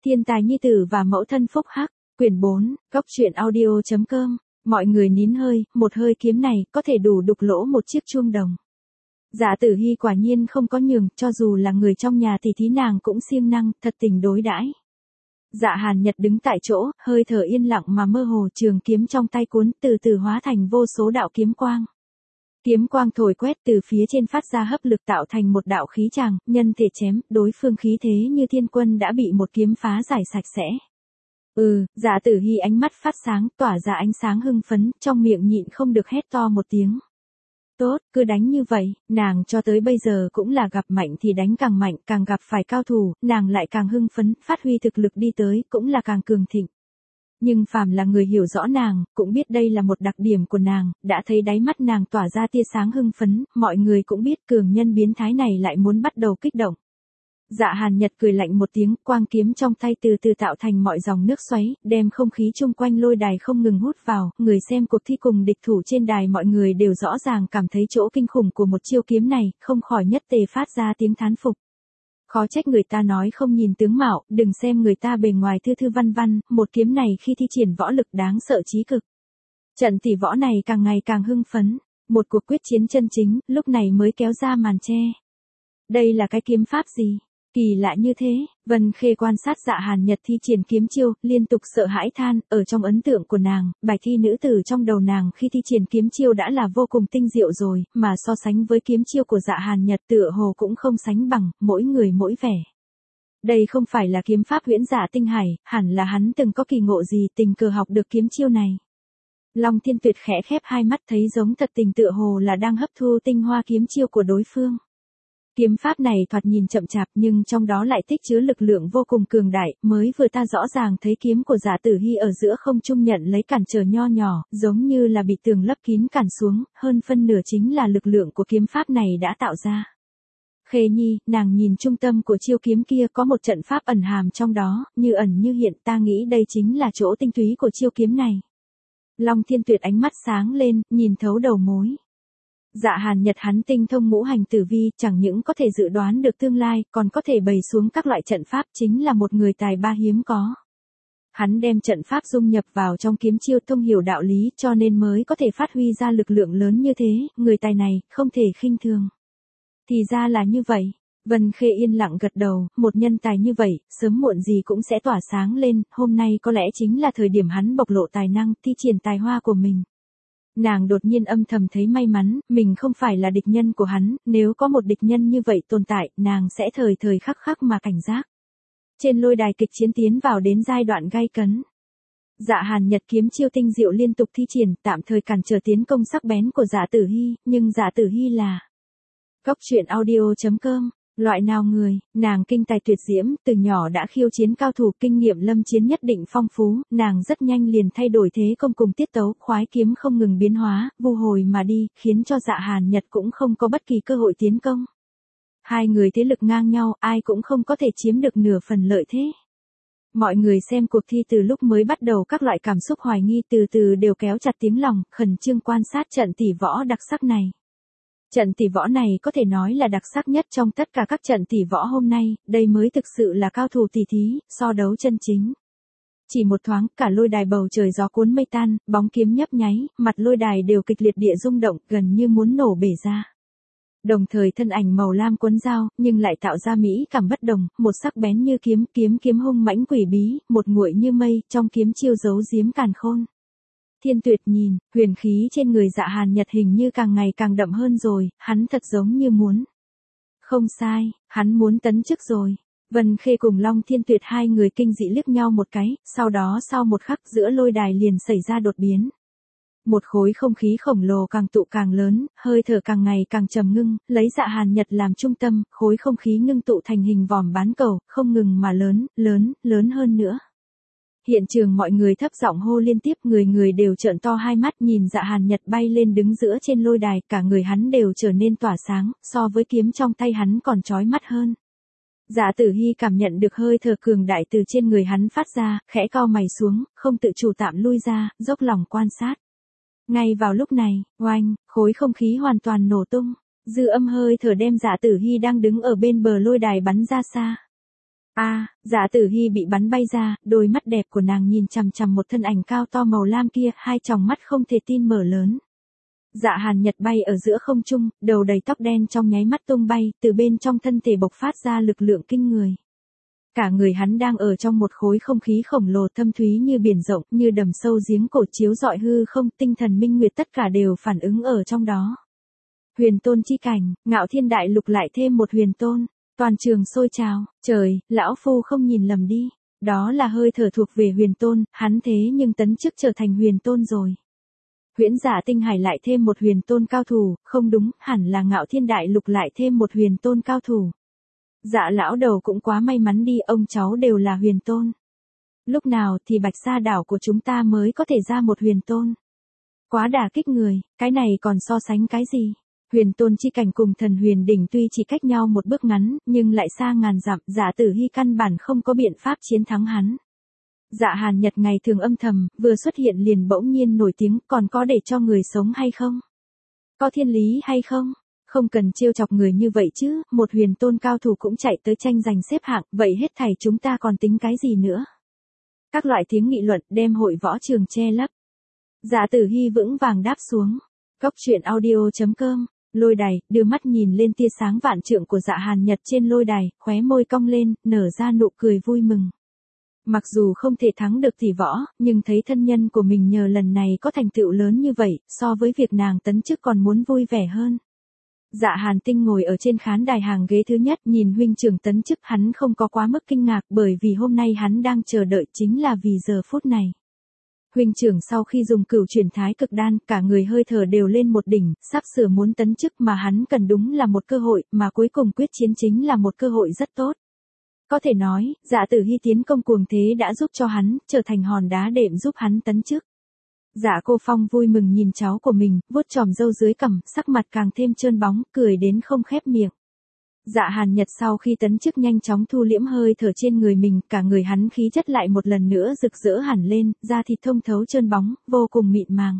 Thiên tài nhi tử và mẫu thân phúc hắc, quyển 4, góc truyện audio.com, mọi người nín hơi, một hơi kiếm này có thể đủ đục lỗ một chiếc chuông đồng. Dạ Tử Hi quả nhiên không có nhường, cho dù là người trong nhà thì thí nàng cũng siêng năng, thật tình đối đãi. Dạ Hàn Nhật đứng tại chỗ, hơi thở yên lặng mà mơ hồ, trường kiếm trong tay cuốn từ từ hóa thành vô số đạo kiếm quang. Kiếm quang thổi quét từ phía trên phát ra hấp lực tạo thành một đạo khí tràng, nhân thể chém, đối phương khí thế như thiên quân đã bị một kiếm phá giải sạch sẽ. Dạ Tử Hi ánh mắt phát sáng, tỏa ra ánh sáng hưng phấn, trong miệng nhịn không được hét to một tiếng. Tốt, cứ đánh như vậy, nàng cho tới bây giờ cũng là gặp mạnh thì đánh càng mạnh, càng gặp phải cao thủ, nàng lại càng hưng phấn, phát huy thực lực đi tới, cũng là càng cường thịnh. Nhưng phàm là người hiểu rõ nàng, cũng biết đây là một đặc điểm của nàng, đã thấy đáy mắt nàng tỏa ra tia sáng hưng phấn, mọi người cũng biết cường nhân biến thái này lại muốn bắt đầu kích động. Dạ Hàn Nhật cười lạnh một tiếng, quang kiếm trong tay từ từ tạo thành mọi dòng nước xoáy, đem không khí chung quanh lôi đài không ngừng hút vào, người xem cuộc thi cùng địch thủ trên đài mọi người đều rõ ràng cảm thấy chỗ kinh khủng của một chiêu kiếm này, không khỏi nhất tề phát ra tiếng thán phục. Khó trách người ta nói không nhìn tướng mạo, đừng xem người ta bề ngoài thư thư văn văn, một kiếm này khi thi triển võ lực đáng sợ chí cực. Trận tỷ võ này càng ngày càng hưng phấn, một cuộc quyết chiến chân chính, lúc này mới kéo ra màn che. Đây là cái kiếm pháp gì? Kỳ lạ như thế, Vân Khê quan sát Dạ Hàn Nhật thi triển kiếm chiêu, liên tục sợ hãi than, ở trong ấn tượng của nàng, bài thi nữ tử trong đầu nàng khi thi triển kiếm chiêu đã là vô cùng tinh diệu rồi, mà so sánh với kiếm chiêu của Dạ Hàn Nhật tựa hồ cũng không sánh bằng, mỗi người mỗi vẻ. Đây không phải là kiếm pháp huyễn dạ tinh hải, hẳn là hắn từng có kỳ ngộ gì tình cờ học được kiếm chiêu này. Long Thiên Tuyệt khẽ khép hai mắt thấy giống thật tình tựa hồ là đang hấp thu tinh hoa kiếm chiêu của đối phương. Kiếm pháp này thoạt nhìn chậm chạp nhưng trong đó lại tích chứa lực lượng vô cùng cường đại, mới vừa ta rõ ràng thấy kiếm của Dạ Tử Hi ở giữa không trung nhận lấy cản trở nho nhỏ, giống như là bị tường lấp kín cản xuống, hơn phân nửa chính là lực lượng của kiếm pháp này đã tạo ra. Khê Nhi, nàng nhìn trung tâm của chiêu kiếm kia có một trận pháp ẩn hàm trong đó, như ẩn như hiện, ta nghĩ đây chính là chỗ tinh túy của chiêu kiếm này. Long Thiên Tuyệt ánh mắt sáng lên, nhìn thấu đầu mối. Dạ Hàn Nhật hắn tinh thông ngũ hành tử vi, chẳng những có thể dự đoán được tương lai, còn có thể bày xuống các loại trận pháp, chính là một người tài ba hiếm có. Hắn đem trận pháp dung nhập vào trong kiếm chiêu, thông hiểu đạo lý, cho nên mới có thể phát huy ra lực lượng lớn như thế, người tài này, không thể khinh thường. Thì ra là như vậy. Vân Khê yên lặng gật đầu, một nhân tài như vậy, sớm muộn gì cũng sẽ tỏa sáng lên, hôm nay có lẽ chính là thời điểm hắn bộc lộ tài năng, thi triển tài hoa của mình. Nàng đột nhiên âm thầm thấy may mắn, mình không phải là địch nhân của hắn, nếu có một địch nhân như vậy tồn tại, nàng sẽ thời thời khắc khắc mà cảnh giác. Trên lôi đài kịch chiến tiến vào đến giai đoạn gay cấn. Dạ Hàn Nhật kiếm chiêu tinh diệu liên tục thi triển, tạm thời cản trở tiến công sắc bén của Dạ Tử Hi, nhưng Dạ Tử Hi là góc truyện audio.com. Loại nào người, nàng kinh tài tuyệt diễm, từ nhỏ đã khiêu chiến cao thủ, kinh nghiệm lâm chiến nhất định phong phú, nàng rất nhanh liền thay đổi thế công cùng tiết tấu, khoái kiếm không ngừng biến hóa, vu hồi mà đi, khiến cho Dạ Hàn Nhật cũng không có bất kỳ cơ hội tiến công. Hai người thế lực ngang nhau, ai cũng không có thể chiếm được nửa phần lợi thế. Mọi người xem cuộc thi từ lúc mới bắt đầu các loại cảm xúc hoài nghi từ từ đều kéo chặt tiếng lòng, khẩn trương quan sát trận tỷ võ đặc sắc này. Trận tỷ võ này có thể nói là đặc sắc nhất trong tất cả các trận tỷ võ hôm nay, đây mới thực sự là cao thủ tỷ thí, so đấu chân chính. Chỉ một thoáng, cả lôi đài bầu trời gió cuốn mây tan, bóng kiếm nhấp nháy, mặt lôi đài đều kịch liệt địa rung động, gần như muốn nổ bể ra. Đồng thời thân ảnh màu lam cuốn dao, nhưng lại tạo ra mỹ cảm bất đồng, một sắc bén như kiếm hung mãnh quỷ bí, một nguội như mây, trong kiếm chiêu giấu giếm càn khôn. Thiên Tuyệt nhìn, huyền khí trên người Dạ Hàn Nhật hình như càng ngày càng đậm hơn rồi, hắn thật giống như muốn. Không sai, hắn muốn tấn chức rồi. Vân Khê cùng Long Thiên Tuyệt hai người kinh dị liếc nhau một cái, sau đó sau một khắc giữa lôi đài liền xảy ra đột biến. Một khối không khí khổng lồ càng tụ càng lớn, hơi thở càng ngày càng trầm ngưng, lấy Dạ Hàn Nhật làm trung tâm, khối không khí ngưng tụ thành hình vòm bán cầu, không ngừng mà lớn hơn nữa. Hiện trường mọi người thấp giọng hô liên tiếp, người đều trợn to hai mắt nhìn Dạ Hàn Nhật bay lên đứng giữa trên lôi đài, cả người hắn đều trở nên tỏa sáng, so với kiếm trong tay hắn còn chói mắt hơn. Dạ Tử Hi cảm nhận được hơi thở cường đại từ trên người hắn phát ra, khẽ cau mày xuống, không tự chủ tạm lui ra, dốc lòng quan sát. Ngay vào lúc này, oanh, khối không khí hoàn toàn nổ tung, dư âm hơi thở đem Dạ Tử Hi đang đứng ở bên bờ lôi đài bắn ra xa. Dạ Tử Hi bị bắn bay ra, đôi mắt đẹp của nàng nhìn chằm chằm một thân ảnh cao to màu lam kia, hai tròng mắt không thể tin mở lớn. Dạ Hàn Nhật bay ở giữa không trung, đầu đầy tóc đen trong nháy mắt tung bay, từ bên trong thân thể bộc phát ra lực lượng kinh người. Cả người hắn đang ở trong một khối không khí khổng lồ thâm thúy như biển rộng, như đầm sâu giếng cổ chiếu rọi hư không, tinh thần minh nguyệt tất cả đều phản ứng ở trong đó. Huyền tôn chi cảnh, Ngạo Thiên Đại Lục lại thêm một huyền tôn, toàn trường sôi trào, trời, lão phu không nhìn lầm đi, đó là hơi thở thuộc về huyền tôn, hắn thế nhưng tấn chức trở thành huyền tôn rồi. Huyễn Giả Tinh Hải lại thêm một huyền tôn cao thủ, không đúng, hẳn là Ngạo Thiên Đại Lục lại thêm một huyền tôn cao thủ. Dạ lão đầu cũng quá may mắn đi, ông cháu đều là huyền tôn. Lúc nào thì Bạch Sa đảo của chúng ta mới có thể ra một huyền tôn? Quá đả kích người, cái này còn so sánh cái gì? Huyền tôn chi cảnh cùng thần huyền đỉnh tuy chỉ cách nhau một bước ngắn, nhưng lại xa ngàn dặm, Dạ Tử Hi căn bản không có biện pháp chiến thắng hắn. Dạ Hàn Nhật ngày thường âm thầm, vừa xuất hiện liền bỗng nhiên nổi tiếng, còn có để cho người sống hay không? Có thiên lý hay không? Không cần trêu chọc người như vậy chứ, một huyền tôn cao thủ cũng chạy tới tranh giành xếp hạng, vậy hết thảy chúng ta còn tính cái gì nữa? Các loại tiếng nghị luận đem hội võ trường che lấp. Dạ Tử Hi vững vàng đáp xuống. Cốc truyện audio.com, lôi đài, đưa mắt nhìn lên tia sáng vạn trượng của Dạ Hàn Nhật trên lôi đài, khóe môi cong lên, nở ra nụ cười vui mừng. Mặc dù không thể thắng được tỷ võ, nhưng thấy thân nhân của mình nhờ lần này có thành tựu lớn như vậy, so với việc nàng tấn chức còn muốn vui vẻ hơn. Dạ Hàn Tinh ngồi ở trên khán đài hàng ghế thứ nhất, nhìn huynh trưởng tấn chức, hắn không có quá mức kinh ngạc, bởi vì hôm nay hắn đang chờ đợi chính là vì giờ phút này. Huynh trưởng sau khi dùng cửu chuyển thái cực đan, cả người hơi thở đều lên một đỉnh, sắp sửa muốn tấn chức, mà hắn cần đúng là một cơ hội, mà cuối cùng quyết chiến chính là một cơ hội rất tốt. Có thể nói, Dạ Tử Hi tiến công cuồng thế đã giúp cho hắn, trở thành hòn đá đệm giúp hắn tấn chức. Dạ Cô Phong vui mừng nhìn cháu của mình, vuốt chòm râu dưới cằm, sắc mặt càng thêm trơn bóng, cười đến không khép miệng. Dạ Hàn Nhật sau khi tấn chức nhanh chóng thu liễm hơi thở trên người mình, cả người hắn khí chất lại một lần nữa rực rỡ hẳn lên, da thịt thông thấu trơn bóng, vô cùng mịn màng.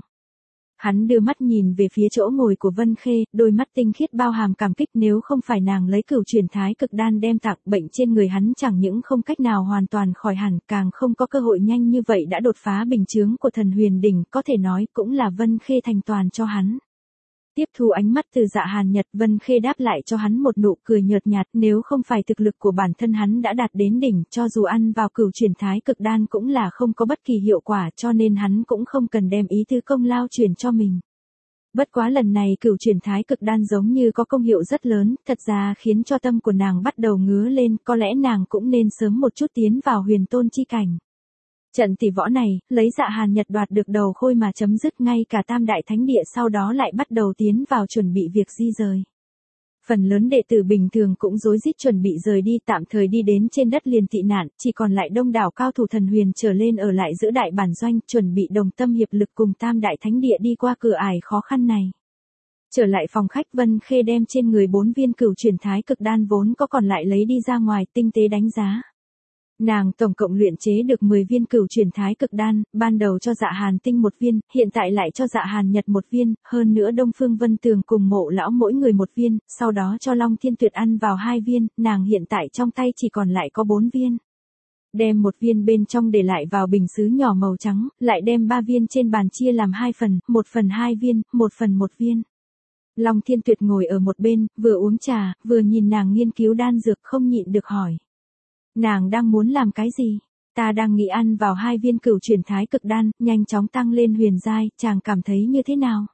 Hắn đưa mắt nhìn về phía chỗ ngồi của Vân Khê, đôi mắt tinh khiết bao hàm cảm kích, nếu không phải nàng lấy cửu chuyển thái cực đan đem tặng, bệnh trên người hắn chẳng những không cách nào hoàn toàn khỏi hẳn, càng không có cơ hội nhanh như vậy đã đột phá bình chướng của thần huyền đỉnh, có thể nói cũng là Vân Khê thành toàn cho hắn. Tiếp thu ánh mắt từ Dạ Hàn Nhật, Vân Khê đáp lại cho hắn một nụ cười nhợt nhạt, nếu không phải thực lực của bản thân hắn đã đạt đến đỉnh, cho dù ăn vào cửu chuyển thái cực đan cũng là không có bất kỳ hiệu quả, cho nên hắn cũng không cần đem ý tứ công lao chuyển cho mình. Bất quá lần này cửu chuyển thái cực đan giống như có công hiệu rất lớn, thật ra khiến cho tâm của nàng bắt đầu ngứa lên, có lẽ nàng cũng nên sớm một chút tiến vào huyền tôn chi cảnh. Trận tỷ võ này, lấy Dạ Hàn Nhật đoạt được đầu khôi mà chấm dứt, ngay cả Tam Đại Thánh Địa sau đó lại bắt đầu tiến vào chuẩn bị việc di rời. Phần lớn đệ tử bình thường cũng rối rít chuẩn bị rời đi, tạm thời đi đến trên đất liền tị nạn, chỉ còn lại đông đảo cao thủ thần huyền trở lên ở lại giữ đại bản doanh, chuẩn bị đồng tâm hiệp lực cùng Tam Đại Thánh Địa đi qua cửa ải khó khăn này. Trở lại phòng khách, Vân Khê đem trên người 4 viên cửu chuyển thái cực đan vốn có còn lại lấy đi ra ngoài, tinh tế đánh giá. Nàng tổng cộng luyện chế được 10 viên cửu chuyển thái cực đan, ban đầu cho Dạ Hàn Tinh 1 viên, hiện tại lại cho Dạ Hàn Nhật 1 viên, hơn nữa Đông Phương Vân Tường cùng Mộ lão mỗi người 1 viên, sau đó cho Long Thiên Tuyệt ăn vào 2 viên, nàng hiện tại trong tay chỉ còn lại có 4 viên. Đem 1 viên bên trong để lại vào bình sứ nhỏ màu trắng, lại đem 3 viên trên bàn chia làm 2 phần, 1 phần 2 viên, 1 phần 1 viên. Long Thiên Tuyệt ngồi ở một bên, vừa uống trà, vừa nhìn nàng nghiên cứu đan dược, không nhịn được hỏi. Nàng đang muốn làm cái gì? Ta đang nghĩ ăn vào 2 viên cửu chuyển thái cực đan, nhanh chóng tăng lên huyền giai, chàng cảm thấy như thế nào?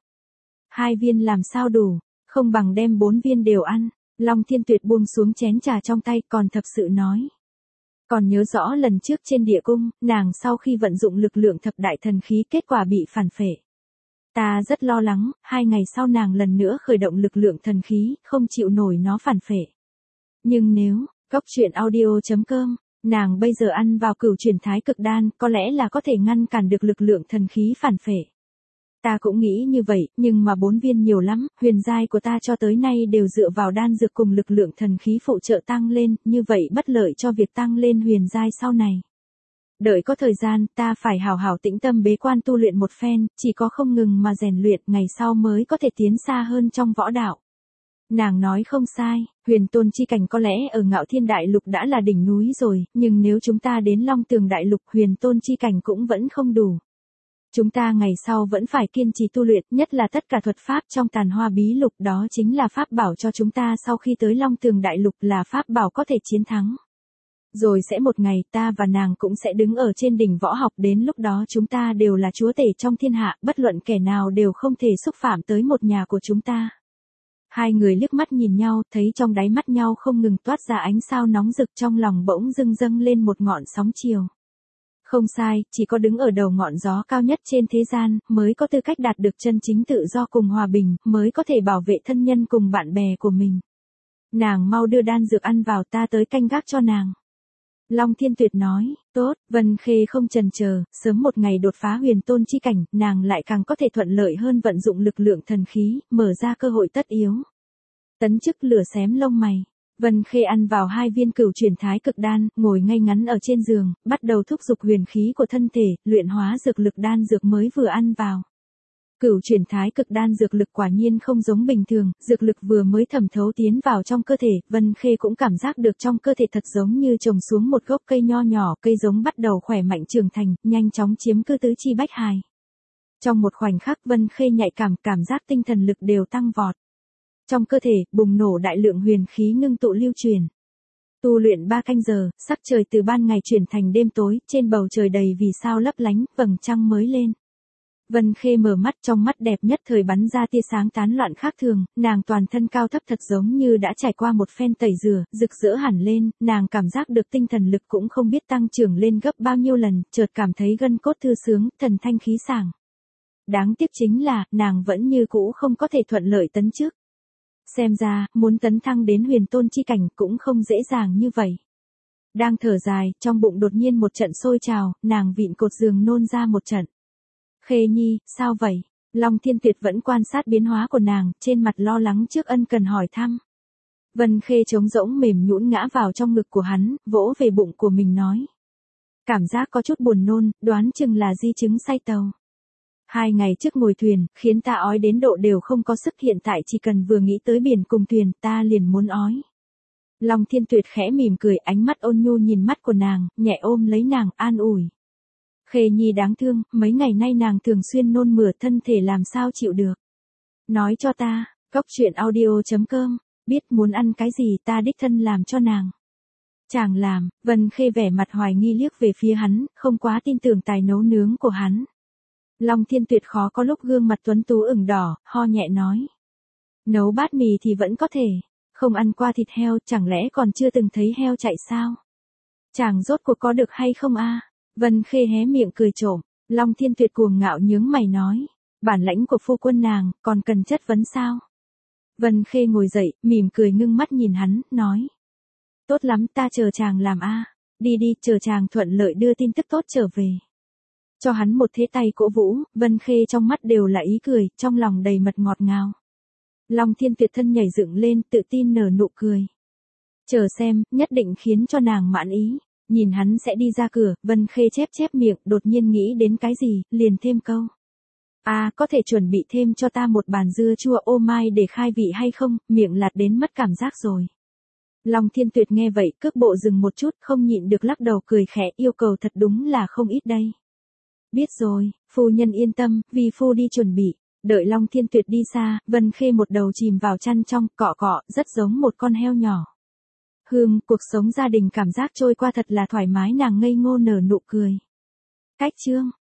2 viên làm sao đủ, không bằng đem 4 viên đều ăn. Long Thiên Tuyệt buông xuống chén trà trong tay, còn thật sự nói. Còn nhớ rõ lần trước trên địa cung, nàng sau khi vận dụng lực lượng thập đại thần khí, kết quả bị phản phệ. Ta rất lo lắng, 2 ngày sau nàng lần nữa khởi động lực lượng thần khí, không chịu nổi nó phản phệ. Nhưng nếu, Cốc truyện audio.com, nàng bây giờ ăn vào cửu chuyển thái cực đan, có lẽ là có thể ngăn cản được lực lượng thần khí phản phệ. Ta cũng nghĩ như vậy, nhưng mà 4 viên nhiều lắm, huyền giai của ta cho tới nay đều dựa vào đan dược cùng lực lượng thần khí phụ trợ tăng lên, như vậy bất lợi cho việc tăng lên huyền giai sau này. Đợi có thời gian, ta phải hào hào tĩnh tâm bế quan tu luyện một phen, chỉ có không ngừng mà rèn luyện, ngày sau mới có thể tiến xa hơn trong võ đạo. Nàng nói không sai, huyền tôn chi cảnh có lẽ ở Ngạo Thiên Đại Lục đã là đỉnh núi rồi, nhưng nếu chúng ta đến Long Tường Đại Lục huyền tôn chi cảnh cũng vẫn không đủ. Chúng ta ngày sau vẫn phải kiên trì tu luyện, nhất là tất cả thuật pháp trong Tàn Hoa Bí Lục, đó chính là pháp bảo cho chúng ta sau khi tới Long Tường Đại Lục, là pháp bảo có thể chiến thắng. Rồi sẽ một ngày ta và nàng cũng sẽ đứng ở trên đỉnh võ học, đến lúc đó chúng ta đều là chúa tể trong thiên hạ, bất luận kẻ nào đều không thể xúc phạm tới một nhà của chúng ta. Hai người liếc mắt nhìn nhau, thấy trong đáy mắt nhau không ngừng toát ra ánh sao nóng rực, trong lòng bỗng dưng dâng lên một ngọn sóng chiều. Không sai, chỉ có đứng ở đầu ngọn gió cao nhất trên thế gian, mới có tư cách đạt được chân chính tự do cùng hòa bình, mới có thể bảo vệ thân nhân cùng bạn bè của mình. Nàng mau đưa đan dược ăn vào, ta tới canh gác cho nàng. Long Thiên Tuyệt nói, tốt, Vân Khê không chần chờ, sớm một ngày đột phá huyền tôn chi cảnh, nàng lại càng có thể thuận lợi hơn vận dụng lực lượng thần khí, mở ra cơ hội tất yếu. Tấn chức lửa xém lông mày. Vân Khê ăn vào 2 viên Cửu Chuyển Thái Cực Đan, ngồi ngay ngắn ở trên giường, bắt đầu thúc giục huyền khí của thân thể, luyện hóa dược lực đan dược mới vừa ăn vào. Cửu Chuyển Thái Cực Đan dược lực quả nhiên không giống bình thường, dược lực vừa mới thẩm thấu tiến vào trong cơ thể, Vân Khê cũng cảm giác được trong cơ thể thật giống như trồng xuống một gốc cây nho nhỏ, cây giống bắt đầu khỏe mạnh trưởng thành, nhanh chóng chiếm cứ tứ chi bách hài. Trong một khoảnh khắc Vân Khê nhạy cảm giác tinh thần lực đều tăng vọt. Trong cơ thể, bùng nổ đại lượng huyền khí ngưng tụ lưu truyền. Tu luyện 3 canh giờ, sắc trời từ ban ngày chuyển thành đêm tối, trên bầu trời đầy vì sao lấp lánh, vầng trăng mới lên. Vân Khê mở mắt, trong mắt đẹp nhất thời bắn ra tia sáng tán loạn khác thường, nàng toàn thân cao thấp thật giống như đã trải qua một phen tẩy rửa, rực rỡ hẳn lên, nàng cảm giác được tinh thần lực cũng không biết tăng trưởng lên gấp bao nhiêu lần, chợt cảm thấy gân cốt thư sướng, thần thanh khí sảng. Đáng tiếc chính là, nàng vẫn như cũ không có thể thuận lợi tấn trước. Xem ra, muốn tấn thăng đến huyền tôn chi cảnh cũng không dễ dàng như vậy. Đang thở dài, trong bụng đột nhiên một trận sôi trào, nàng vịn cột giường nôn ra một trận. Khê Nhi, sao vậy? Long Thiên Tuyệt vẫn quan sát biến hóa của nàng, trên mặt lo lắng trước ân cần hỏi thăm. Vân Khê trống rỗng mềm nhũn ngã vào trong ngực của hắn, vỗ về bụng của mình nói. Cảm giác có chút buồn nôn, đoán chừng là di chứng say tàu. 2 ngày trước ngồi thuyền, khiến ta ói đến độ đều không có sức, hiện tại chỉ cần vừa nghĩ tới biển cùng thuyền, ta liền muốn ói. Long Thiên Tuyệt khẽ mỉm cười, ánh mắt ôn nhu nhìn mắt của nàng, nhẹ ôm lấy nàng, an ủi. Khê Nhi đáng thương, mấy ngày nay nàng thường xuyên nôn mửa, thân thể làm sao chịu được. Nói cho ta, coctruyện audio.com, biết muốn ăn cái gì ta đích thân làm cho nàng. Chàng làm, Vân Khê vẻ mặt hoài nghi liếc về phía hắn, không quá tin tưởng tài nấu nướng của hắn. Long Thiên Tuyệt khó có lúc gương mặt tuấn tú ửng đỏ, ho nhẹ nói. Nấu bát mì thì vẫn có thể, không ăn qua thịt heo, chẳng lẽ còn chưa từng thấy heo chạy sao? Chàng rốt cuộc có được hay không a? Vân Khê hé miệng cười trộm, Long Thiên Tuyệt cuồng ngạo nhướng mày nói. Bản lãnh của phu quân nàng, còn cần chất vấn sao? Vân Khê ngồi dậy, mỉm cười ngưng mắt nhìn hắn, nói. Tốt lắm, ta chờ chàng làm a. Đi đi, chờ chàng thuận lợi đưa tin tức tốt trở về. Cho hắn một thế tay cổ vũ, Vân Khê trong mắt đều là ý cười, trong lòng đầy mật ngọt ngào. Long Thiên Tuyệt thân nhảy dựng lên, tự tin nở nụ cười. Chờ xem, nhất định khiến cho nàng mãn ý. Nhìn hắn sẽ đi ra cửa, Vân Khê chép miệng, đột nhiên nghĩ đến cái gì, liền thêm câu. Có thể chuẩn bị thêm cho ta một bàn dưa chua ô mai để khai vị hay không, miệng lạt đến mất cảm giác rồi. Long Thiên Tuyệt nghe vậy, cước bộ dừng một chút, không nhịn được lắc đầu cười khẽ, yêu cầu thật đúng là không ít đây. Biết rồi, phu nhân yên tâm, vì phu đi chuẩn bị. Đợi Long Thiên Tuyệt đi xa, Vân Khê một đầu chìm vào chăn trong, cọ cọ, rất giống một con heo nhỏ. Cuộc sống gia đình cảm giác trôi qua thật là thoải mái, nàng ngây ngô nở nụ cười. Cách chương